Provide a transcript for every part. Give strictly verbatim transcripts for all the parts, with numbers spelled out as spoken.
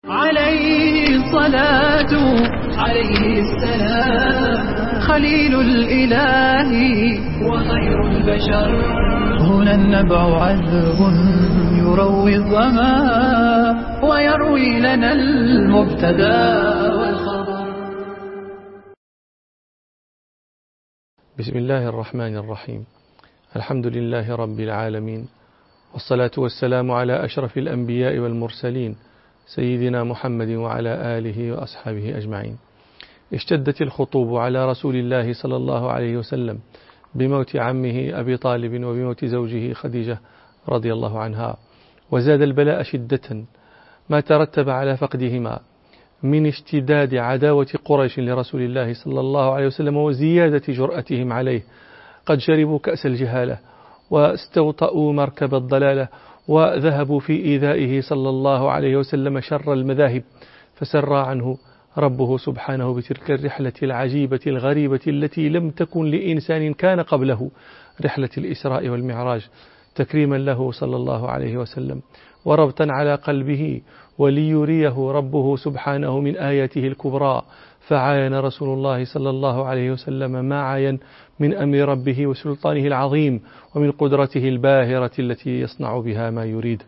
عليه الصلاة عليه السلام خليل الإله وخير البشر. هنا النبع عذب يروي الظما ويروي لنا المبتدا والخبر. بسم الله الرحمن الرحيم. الحمد لله رب العالمين، والصلاة والسلام على أشرف الأنبياء والمرسلين سيدنا محمد وعلى آله وأصحابه أجمعين. اشتدت الخطوب على رسول الله صلى الله عليه وسلم بموت عمه أبي طالب وبموت زوجه خديجة رضي الله عنها، وزاد البلاء شدة ما ترتب على فقدهما من اشتداد عداوة قريش لرسول الله صلى الله عليه وسلم وزيادة جرأتهم عليه. قد شربوا كأس الجهالة واستوطأوا مركب الضلالة وذهبوا في إيذائه صلى الله عليه وسلم شر المذاهب، فسرى عنه ربه سبحانه بتلك الرحلة العجيبة الغريبة التي لم تكن لإنسان كان قبله، رحلة الإسراء والمعراج، تكريما له صلى الله عليه وسلم وربطا على قلبه وليريه ربه سبحانه من آياته الكبرى. فعاين رسول الله صلى الله عليه وسلم ما عاين من أمر ربه وسلطانه العظيم ومن قدرته الباهرة التي يصنع بها ما يريد.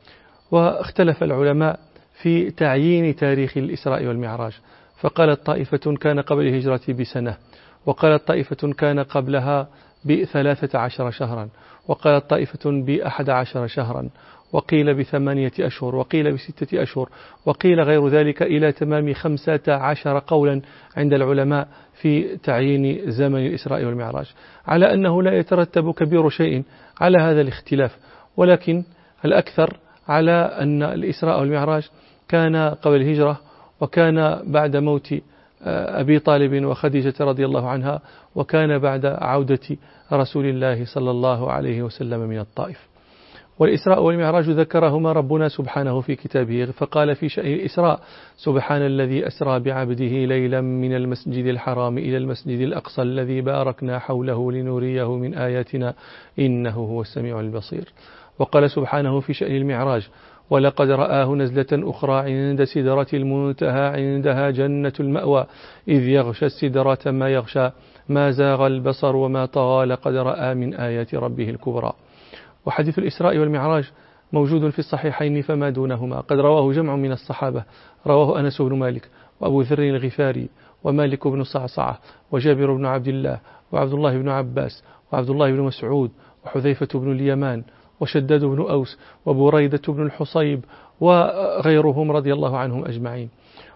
واختلف العلماء في تعيين تاريخ الإسراء والمعراج، فقالت طائفة كان قبل الهجرة بسنة، وقالت طائفة كان قبلها بثلاثة عشر شهرا، وقالت طائفة بأحد عشر شهرا، وقيل بثمانية أشهر، وقيل بستة أشهر، وقيل غير ذلك إلى تمام خمسة عشر قولا عند العلماء في تعيين زمن الإسراء والمعراج، على أنه لا يترتب كبير شيء على هذا الاختلاف، ولكن الأكثر على أن الإسراء والمعراج كان قبل الهجرة، وكان بعد موت أبي طالب وخديجة رضي الله عنها، وكان بعد عودة رسول الله صلى الله عليه وسلم من الطائف. والإسراء والمعراج ذكرهما ربنا سبحانه في كتابه، فقال في شأن الإسراء: سبحان الذي أسرى بعبده ليلا من المسجد الحرام إلى المسجد الأقصى الذي باركنا حوله لنريه من آياتنا إنه هو السميع البصير. وقال سبحانه في شأن المعراج: ولقد رآه نزلة أخرى عند سدرة المنتهى عندها جنة المأوى إذ يغشى السدرة ما يغشى ما زاغ البصر وما طغى لقد رأى من آيات ربه الكبرى. وحديث الإسراء والمعراج موجود في الصحيحين فما دونهما، قد رواه جمع من الصحابة، رواه أنس بن مالك وأبو ذر الغفاري ومالك بن صعصعة وجابر بن عبد الله وعبد الله بن عباس وعبد الله بن مسعود وحذيفة بن اليمان وشداد بن أوس وبريدة بن الحصيب وغيرهم رضي الله عنهم أجمعين.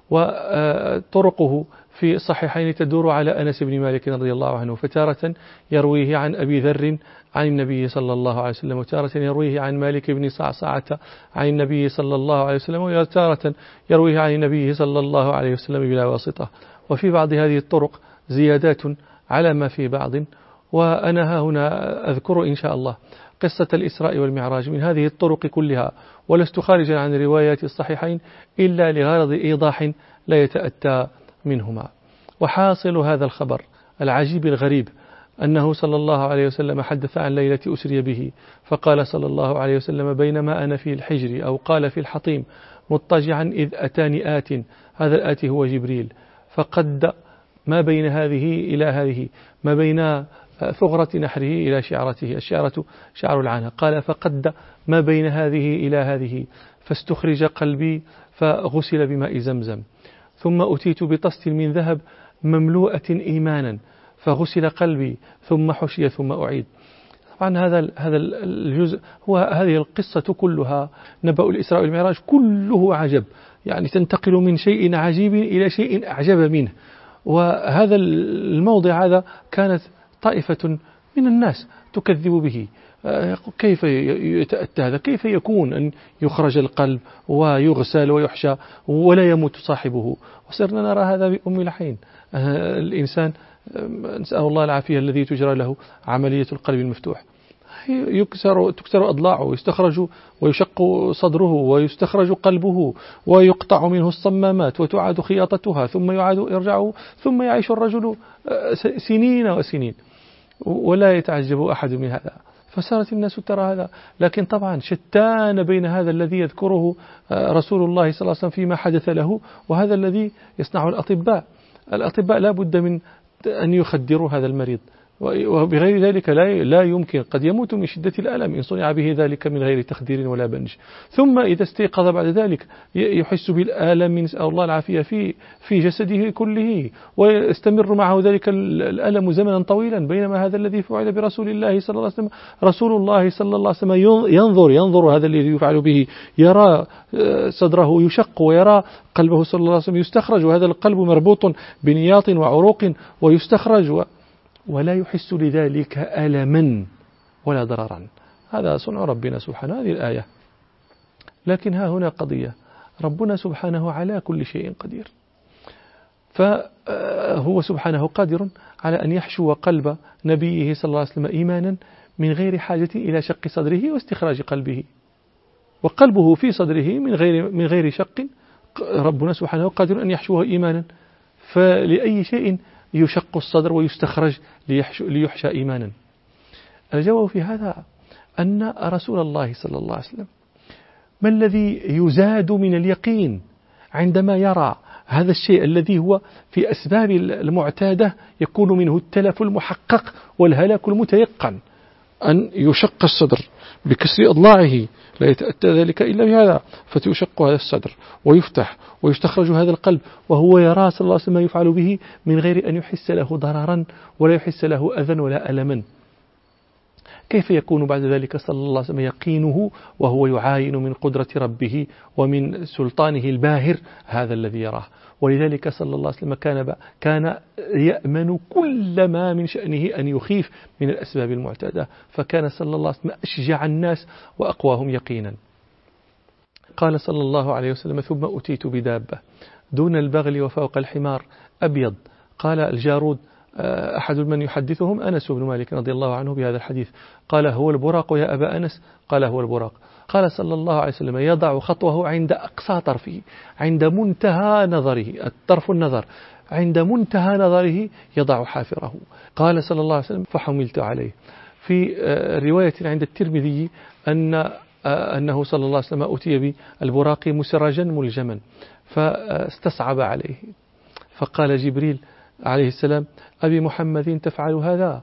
وطرقه في الصحيحين تدور على أنس بن مالك رضي الله عنه، فتارة يرويه عن أبي ذر عن النبي صلى الله عليه وسلم، وتارة يرويه عن مالك بن صعصعة عن النبي صلى الله عليه وسلم، وتارة يرويه عن النبي صلى الله عليه وسلم بلا واسطة. وفي بعض هذه الطرق زيادات على ما في بعض، وأنا هنا أذكر إن شاء الله قصة الإسراء والمعراج من هذه الطرق كلها، ولست خارجا عن روايات الصحيحين إلا لغرض إيضاح لا يتأتى منهما. وحاصل هذا الخبر العجيب الغريب أنه صلى الله عليه وسلم حدث عن ليلة أسري به، فقال صلى الله عليه وسلم: بينما أنا في الحجر، أو قال في الحطيم، مضطجعا إذ أتاني آت، هذا الآت هو جبريل، فقد ما بين هذه إلى هذه، ما بين ثغرة نحره إلى شعرته، الشعرة شعر العنق، قال: فقد ما بين هذه إلى هذه، فاستخرج قلبي فغسل بماء زمزم، ثم أتيت بطست من ذهب مملوءة إيمانا فغسل قلبي، ثم حشي ثم أعيد. طبعا هذا هذا الجزء هو هذه القصة كلها، نبأ الإسراء والمعراج كله عجب، يعني تنتقل من شيء عجيب إلى شيء أعجب منه. وهذا الموضع هذا كانت طائفة من الناس تكذب به، كيف يتأتى هذا؟ كيف يكون أن يخرج القلب ويغسل ويحشى ولا يموت صاحبه؟ وصرنا نرى هذا بأم الحين. الإنسان نسأل الله العافية الذي تجرى له عملية القلب المفتوح، يكسر تكسر أضلاعه ويستخرج ويشق صدره ويستخرج قلبه ويقطع منه الصمامات وتعاد خياطتها ثم يعاد يرجع ثم يعيش الرجل سنين وسنين، ولا يتعجب أحد من هذا. فصارت الناس ترى هذا. لكن طبعا شتان بين هذا الذي يذكره رسول الله صلى الله عليه وسلم فيما حدث له وهذا الذي يصنعه الأطباء. الأطباء لا بد من أن يخدروا هذا المريض، وبغير ذلك لا لا يمكن، قد يموت من شدة الألم إن صنع به ذلك من غير تخدير ولا بنج. ثم إذا استيقظ بعد ذلك يحس بالآلم نسأل الله العافية في في جسده كله، ويستمر معه ذلك الألم زمنا طويلا. بينما هذا الذي فعل برسول الله صلى الله عليه وسلم، رسول الله صلى الله عليه وسلم ينظر ينظر هذا الذي يفعل به، يرى صدره يشق ويرى قلبه صلى الله عليه وسلم يستخرج، وهذا القلب مربوط بنياط وعروق ويستخرج و ولا يحس لذلك ألما ولا ضررا. هذا صنع ربنا سبحانه، هذه الآية. لكن ها هنا قضية، ربنا سبحانه على كل شيء قدير، فهو سبحانه قادر على أن يحشو قلب نبيه صلى الله عليه وسلم إيمانا من غير حاجة إلى شق صدره واستخراج قلبه، وقلبه في صدره من غير من غير شق. ربنا سبحانه قادر أن يحشوه إيمانا، فلأي شيء يشق الصدر ويستخرج ليحشى إيمانا؟ الجواب في هذا أن رسول الله صلى الله عليه وسلم ما الذي يزاد من اليقين عندما يرى هذا الشيء الذي هو في أسباب المعتادة يكون منه التلف المحقق والهلاك المتيقن، أن يشق الصدر بكسر أضلاعه، لا يتأتى ذلك إلا بهذا، فتشق هذا الصدر ويفتح ويستخرج هذا القلب، وهو يرى صلى الله عليه وسلم يفعل به من غير أن يحس له ضررا ولا يحس له أذى ولا ألما. كيف يكون بعد ذلك صلى الله عليه وسلم يقينه وهو يعاين من قدرة ربه ومن سلطانه الباهر هذا الذي يراه؟ ولذلك صلى الله عليه وسلم كان كان يأمن كل ما من شأنه أن يخيف من الأسباب المعتادة، فكان صلى الله عليه وسلم أشجع الناس وأقواهم يقينا. قال صلى الله عليه وسلم: ثم أتيت بدابة دون البغل وفوق الحمار أبيض. قال الجارود أحد من يحدثهم أنس بن مالك رضي الله عنه بهذا الحديث، قال: هو البراق يا أبا أنس؟ قال: هو البراق. قال صلى الله عليه وسلم: يضع خطوه عند أقصى طرفه، عند منتهى نظره، الطرف النظر، عند منتهى نظره يضع حافره. قال صلى الله عليه وسلم: فحملت عليه. في رواية عند الترمذي أن أنه صلى الله عليه وسلم أتي بالبراق مسرجا ملجما فاستصعب عليه، فقال جبريل عليه السلام: أبي محمد تفعل هذا؟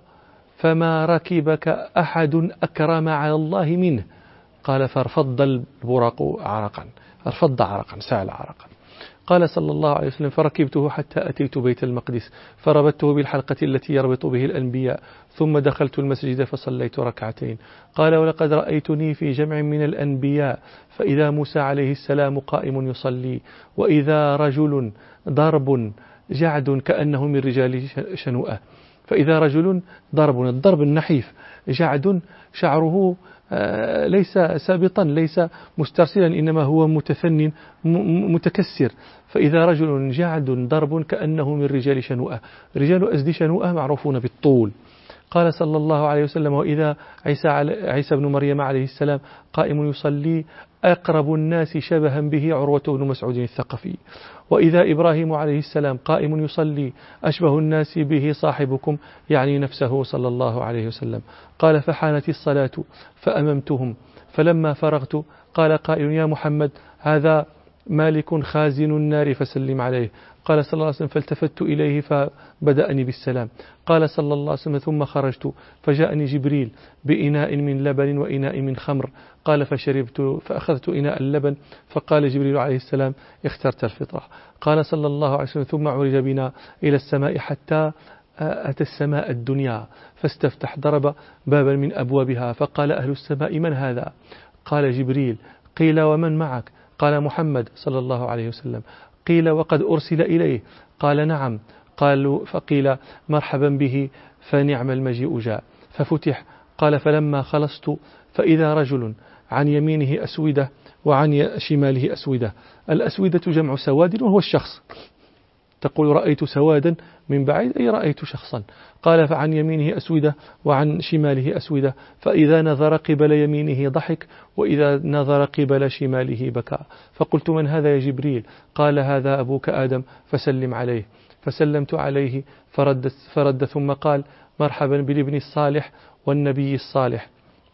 فما ركبك أحد أكرم على الله منه. قال: فارفض البراق عرقا، ارفض عرقا، سال عرقا. قال صلى الله عليه وسلم: فركبته حتى أتيت بيت المقدس فربطته بالحلقة التي يربط به الأنبياء، ثم دخلت المسجد فصليت ركعتين. قال: ولقد رأيتني في جمع من الأنبياء فإذا موسى عليه السلام قائم يصلي، وإذا رجل ضرب جعد كأنه من رجال شنوءة، فإذا رجل ضرب، الضرب النحيف، جعد شعره ليس سابطا ليس مسترسلا إنما هو متثن متكسر، فإذا رجل جعد ضرب كأنه من رجال شنوءة. رجال أزد شنوءة معروفون بالطول. قال صلى الله عليه وسلم: وإذا عيسى, عيسى بن مريم عليه السلام قائم يصلي، أقرب الناس شبها به عروة بن مسعود الثقفي. وإذا إبراهيم عليه السلام قائم يصلي، أشبه الناس به صاحبكم، يعني نفسه صلى الله عليه وسلم. قال: فحانت الصلاة فأممتهم، فلما فرغت قال قائل: يا محمد، هذا مالك خازن النار فسلم عليه. قال صلى الله عليه وسلم: فالتفت إليه فبدأني بالسلام. قال صلى الله عليه وسلم: ثم خرجت فجاءني جبريل بإناء من لبن وإناء من خمر. قال: فشربت فأخذت إناء اللبن، فقال جبريل عليه السلام: اخترت الفطرة. قال صلى الله عليه وسلم: ثم عرج بنا إلى السماء حتى أتى السماء الدنيا فاستفتح، ضرب بابا من أبوابها، فقال: أهل السماء من هذا؟ قال جبريل. قيل: ومن معك؟ قال: محمد صلى الله عليه وسلم. قيل: وقد أرسل إليه؟ قال: نعم. قالوا فقيل: مرحبا به، فنعم المجيء جاء. ففتح. قال: فلما خلصت فإذا رجل عن يمينه أسودة وعن شماله أسودة. الأسودة جمع سواد وهو الشخص، تقول رأيت سوادا من بعيد أي رأيت شخصا. قال: فعن يمينه أسودة وعن شماله أسودة، فإذا نظر قبل يمينه ضحك وإذا نظر قبل شماله بكى. فقلت: من هذا يا جبريل؟ قال: هذا أبوك آدم فسلم عليه. فسلمت عليه فرد, فرد ثم قال: مرحبا بالابن الصالح والنبي الصالح.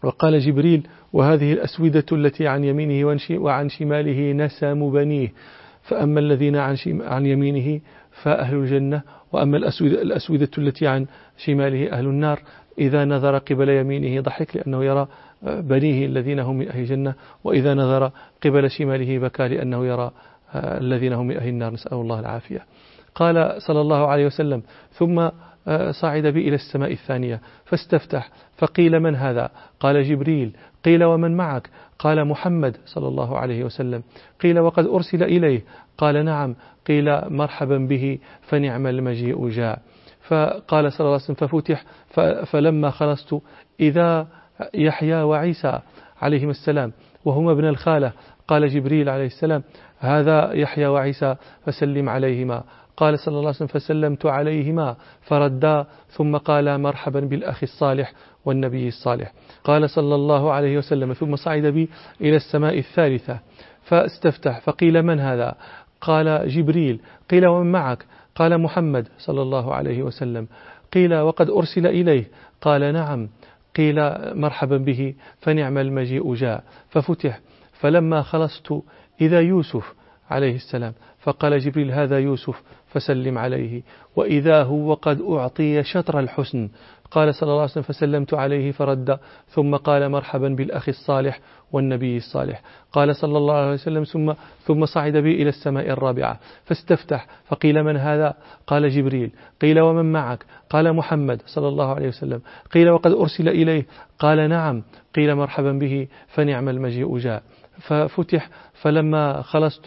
وقال جبريل: وهذه الأسودة التي عن يمينه وعن شماله نسم بنيه، فأما الذين عن يمينه فأهل الجنة، وأما الأسودة, الأسودة التي عن شماله أهل النار. إذا نظر قبل يمينه ضحك لأنه يرى بنيه الذين هم من أهل الجنة، وإذا نظر قبل شماله بكى لأنه يرى الذين هم من أهل النار، نسأل الله العافية. قال صلى الله عليه وسلم: ثم صعد بي إلى السماء الثانية فاستفتح، فقيل: من هذا؟ قال: جبريل. قيل: ومن معك؟ قال: محمد صلى الله عليه وسلم. قيل: وقد أرسل إليه؟ قال: نعم. قيل: مرحبا به، فنعم المجيء جاء. فقال صلى الله عليه وسلم: ففتح، فلما خلصت إذا يحيى وعيسى عليهم السلام وهما ابن الخالة. قال جبريل عليه السلام: هذا يحيى وعيسى فسلم عليهما. قال صلى الله عليه وسلم: فسلمت عليهما فردا، ثم قال: مرحبا بالأخ الصالح والنبي الصالح. قال صلى الله عليه وسلم: ثم صعد بي إلى السماء الثالثة فاستفتح، فقيل: من هذا؟ قال: جبريل. قيل: ومن معك؟ قال: محمد صلى الله عليه وسلم. قيل: وقد أرسل إليه؟ قال: نعم. قيل: مرحبا به، فنعم المجيء جاء. ففتح، فلما خلصت إذا يوسف عليه السلام، فقال جبريل: هذا يوسف فسلم عليه، وإذا هو قد أعطي شطر الحسن. قال صلى الله عليه وسلم: فسلمت عليه فرد، ثم قال: مرحبا بالأخ الصالح والنبي الصالح. قال صلى الله عليه وسلم: ثم ثم صعد بي إلى السماء الرابعة فاستفتح، فقيل: من هذا؟ قال: جبريل. قيل: ومن معك؟ قال: محمد صلى الله عليه وسلم. قيل: وقد أرسل إليه؟ قال: نعم. قيل: مرحبا به، فنعم المجيء جاء. ففتح، فلما خلصت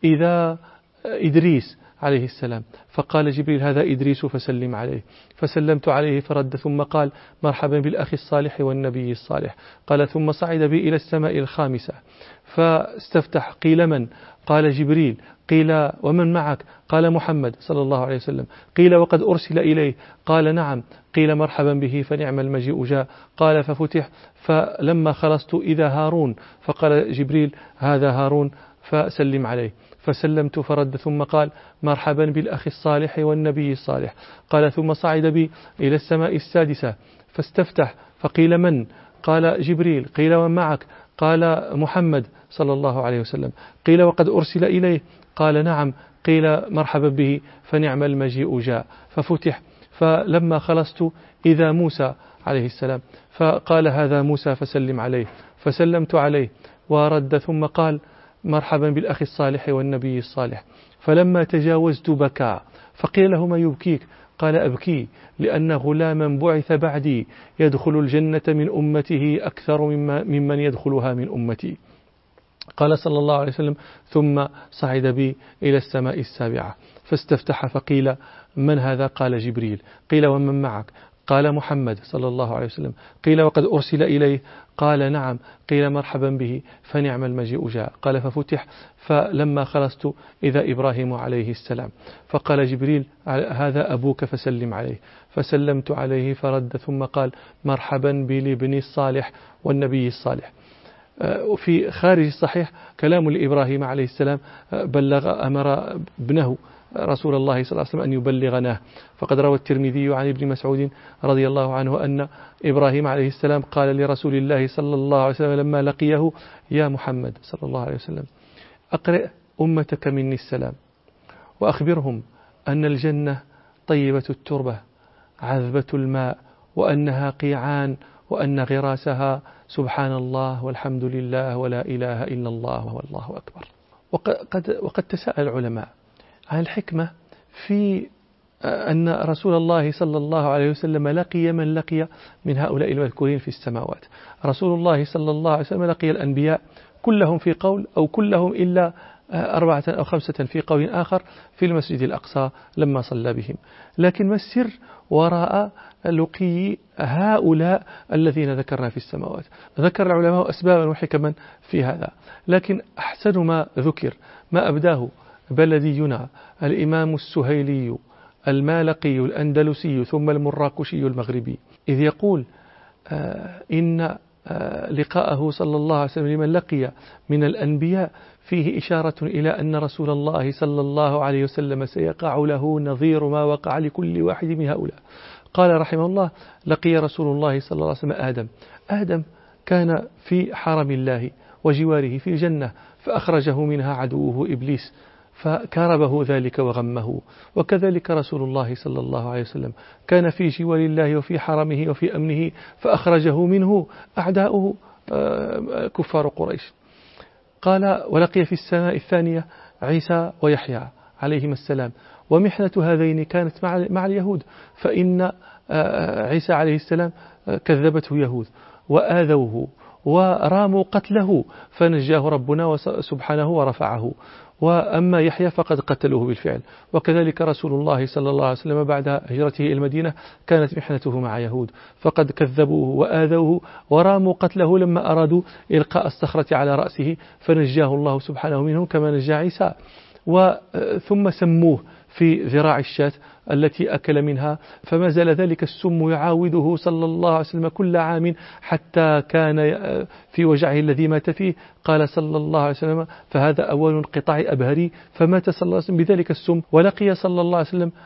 إذا إدريس عليه السلام، فقال جبريل: هذا إدريس فسلم عليه. فسلمت عليه فرد، ثم قال: مرحبا بالأخ الصالح والنبي الصالح. قال: ثم صعد بي إلى السماء الخامسة فاستفتح. قيل: من؟ قال: جبريل. قيل: ومن معك؟ قال: محمد صلى الله عليه وسلم. قيل: وقد أرسل إليه؟ قال: نعم. قيل: مرحبا به، فنعم المجيء جاء. قال: ففتح، فلما خلصت إذا هارون، فقال جبريل: هذا هارون فسلم عليه. فسلمت فرد، ثم قال: مرحبا بالأخ الصالح والنبي الصالح. قال: ثم صعد بي إلى السماء السادسة فاستفتح، فقيل: من؟ قال: جبريل. قيل: ومن معك؟ قال: محمد صلى الله عليه وسلم. قيل: وقد أرسل إليه؟ قال: نعم. قيل: مرحبا به، فنعم المجيء جاء. ففتح، فلما خلصت إذا موسى عليه السلام، فقال: هذا موسى فسلم عليه. فسلمت عليه ورد، ثم قال: مرحبا بالأخ الصالح والنبي الصالح. فلما تجاوزت بكى، فقيل له: ما يبكيك؟ قال: أبكي لأن غلاما بعث بعدي يدخل الجنة من أمته أكثر ممن يدخلها من أمتي. قال صلى الله عليه وسلم: ثم صعد بي إلى السماء السابعة فاستفتح، فقيل: من هذا؟ قال: جبريل. قيل: ومن معك؟ قال: محمد صلى الله عليه وسلم. قيل: وقد أرسل إليه؟ قال: نعم. قيل: مرحبا به، فنعم المجيء جاء. قال: ففتح، فلما خلصت إذا إبراهيم عليه السلام، فقال جبريل: هذا أبوك فسلم عليه. فسلمت عليه فرد، ثم قال: مرحبا بالابن الصالح والنبي الصالح. وفي خارج الصحيح كلام لإبراهيم عليه السلام، بلغ أمر ابنه رسول الله صلى الله عليه وسلم أن يبلغناه. فقد روى الترمذي عن ابن مسعود رضي الله عنه أن إبراهيم عليه السلام قال لرسول الله صلى الله عليه وسلم لما لقيه: يا محمد صلى الله عليه وسلم، أقرئ أمتك مني السلام، وأخبرهم أن الجنة طيبة التربة عذبة الماء، وأنها قيعان، وأن غراسها سبحان الله والحمد لله ولا إله إلا الله والله أكبر. وقد, وقد تساءل العلماء عن الحكمة في أن رسول الله صلى الله عليه وسلم لقي من لقي من هؤلاء المذكورين في السماوات. رسول الله صلى الله عليه وسلم لقي الأنبياء كلهم في قول، أو كلهم إلا أربعة أو خمسة في قول آخر في المسجد الأقصى لما صلى بهم. لكن ما السر وراء لقي هؤلاء الذين ذكرنا في السماوات؟ ذكر العلماء أسبابا وحكما في هذا، لكن أحسن ما ذكر ما أبداه بلدينا الإمام السهيلي المالقي الأندلسي ثم المراكشي المغربي، إذ يقول آه إن آه لقاءه صلى الله عليه وسلم لمن لقي من الأنبياء فيه إشارة إلى أن رسول الله صلى الله عليه وسلم سيقع له نظير ما وقع لكل واحد من هؤلاء. قال رحمه الله: لقي رسول الله صلى الله عليه وسلم آدم. آدم كان في حرم الله وجواره في الجنة فأخرجه منها عدوه إبليس فكربه ذلك وغمه. وكذلك رسول الله صلى الله عليه وسلم كان في جوار الله وفي حرمه وفي أمنه فأخرجه منه أعداؤه كفار قريش. قال ولقي في السماء الثانية عيسى ويحيى عليهما السلام، ومحنة هذين كانت مع اليهود، فإن عيسى عليه السلام كذبته يهود وآذوه وراموا قتله فنجاه ربنا سبحانه ورفعه، وأما يحيى فقد قتلوه بالفعل. وكذلك رسول الله صلى الله عليه وسلم بعد هجرته إلى المدينة كانت محنته مع يهود فقد كذبوه وآذوه وراموا قتله لما أرادوا إلقاء الصخرة على رأسه فنجاه الله سبحانه منهم كما نجى عيسى. وثم سموه في ذراع الشاة التي أكل منها، فما زال ذلك السم يعاوده صلى الله عليه وسلم كل عام حتى كان في وجعه الذي مات فيه. قال صلى الله عليه وسلم فهذا أول انقطاع أبهري، فمات صلى الله عليه وسلم بذلك السم. ولقي صلى الله عليه وسلم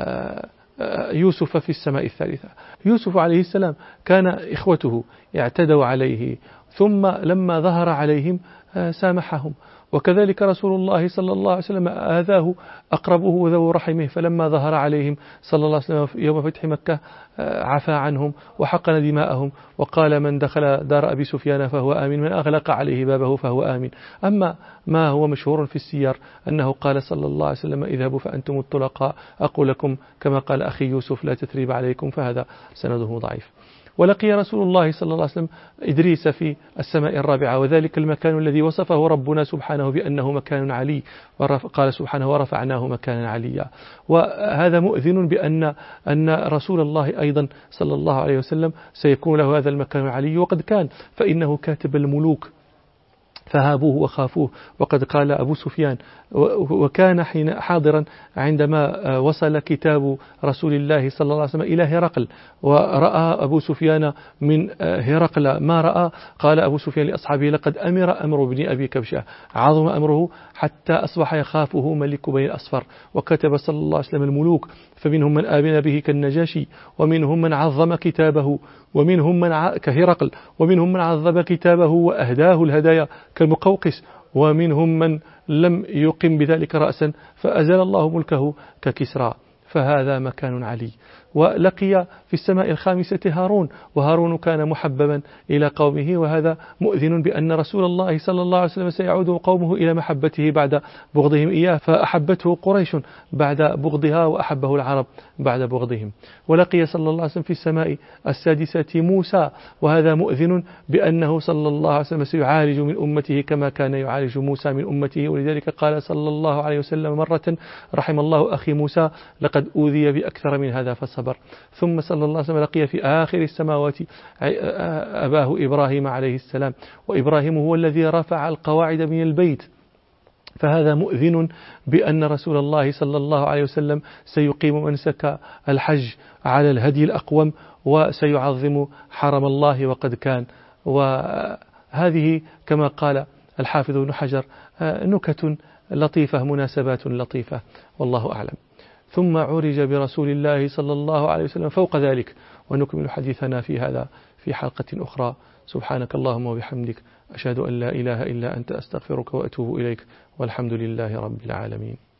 يوسف في السماء الثالثة. يوسف عليه السلام كان إخوته اعتدوا عليه ثم لما ظهر عليهم سامحهم. وكذلك رسول الله صلى الله عليه وسلم آذاه أقربه وذو رحمه، فلما ظهر عليهم صلى الله عليه وسلم يوم فتح مكة عفى عنهم وحقن دماءهم وقال من دخل دار أبي سفيان فهو آمن، من أغلق عليه بابه فهو آمن. أما ما هو مشهور في السير أنه قال صلى الله عليه وسلم اذهبوا فأنتم الطلقاء أقول لكم كما قال أخي يوسف لا تثريب عليكم، فهذا سنده ضعيف. ولقي رسول الله صلى الله عليه وسلم إدريس في السماء الرابعة، وذلك المكان الذي وصفه ربنا سبحانه بأنه مكان علي، قال سبحانه ورفعناه مكانا عليا. وهذا مؤذن بأن أن رسول الله أيضا صلى الله عليه وسلم سيكون له هذا المكان العلي، وقد كان، فإنه كاتب الملوك فهابوه وخافوه. وقد قال أبو سفيان وكان حين حاضرا عندما وصل كتاب رسول الله صلى الله عليه وسلم إلى هرقل، ورأى أبو سفيان من هرقل ما رأى، قال أبو سفيان لأصحابه لقد أمر أمر ابن أبي كبشة، عظم أمره حتى أصبح يخافه ملك بني الأصفر. وكتب صلى الله عليه وسلم الملوك فمنهم من آمن به كالنجاشي، ومنهم من عظم كتابه، ومنهم من ع... كهرقل، ومنهم من عظم كتابه وأهداه الهدايا كالمقوقس، ومنهم من لم يقم بذلك رأسا فأزال الله ملكه ككسرى. فهذا مكان علي. ولقي في السماء الخامسة هارون، وهارون كان محببا إلى قومه، وهذا مؤذن بأن رسول الله صلى الله عليه وسلم سيعود قومه إلى محبته بعد بغضهم إياه، فأحبته قريش بعد بغضها وأحبه العرب بعد بغضهم. ولقي صلى الله عليه وسلم في السماء السادسة موسى، وهذا مؤذن بأنه صلى الله عليه وسلم سيعالج من أمته كما كان يعالج موسى من أمته. ولذلك قال صلى الله عليه وسلم مرة رحم الله أخي موسى لقد أوذي بأكثر من هذا فصبر. ثم صلى الله عليه وسلم لقي في آخر السماوات أباه إبراهيم عليه السلام، وإبراهيم هو الذي رفع القواعد من البيت، فهذا مؤذن بأن رسول الله صلى الله عليه وسلم سيقيم منسك الحج على الهدي الأقوم وسيعظم حرم الله وقد كان. وهذه كما قال الحافظ ابن حجر نكت لطيفة مناسبات لطيفة والله أعلم. ثم عرج برسول الله صلى الله عليه وسلم فوق ذلك، ونكمل حديثنا في هذا في حلقة أخرى. سبحانك اللهم وبحمدك أشهد أن لا إله إلا أنت أستغفرك وأتوب إليك، والحمد لله رب العالمين.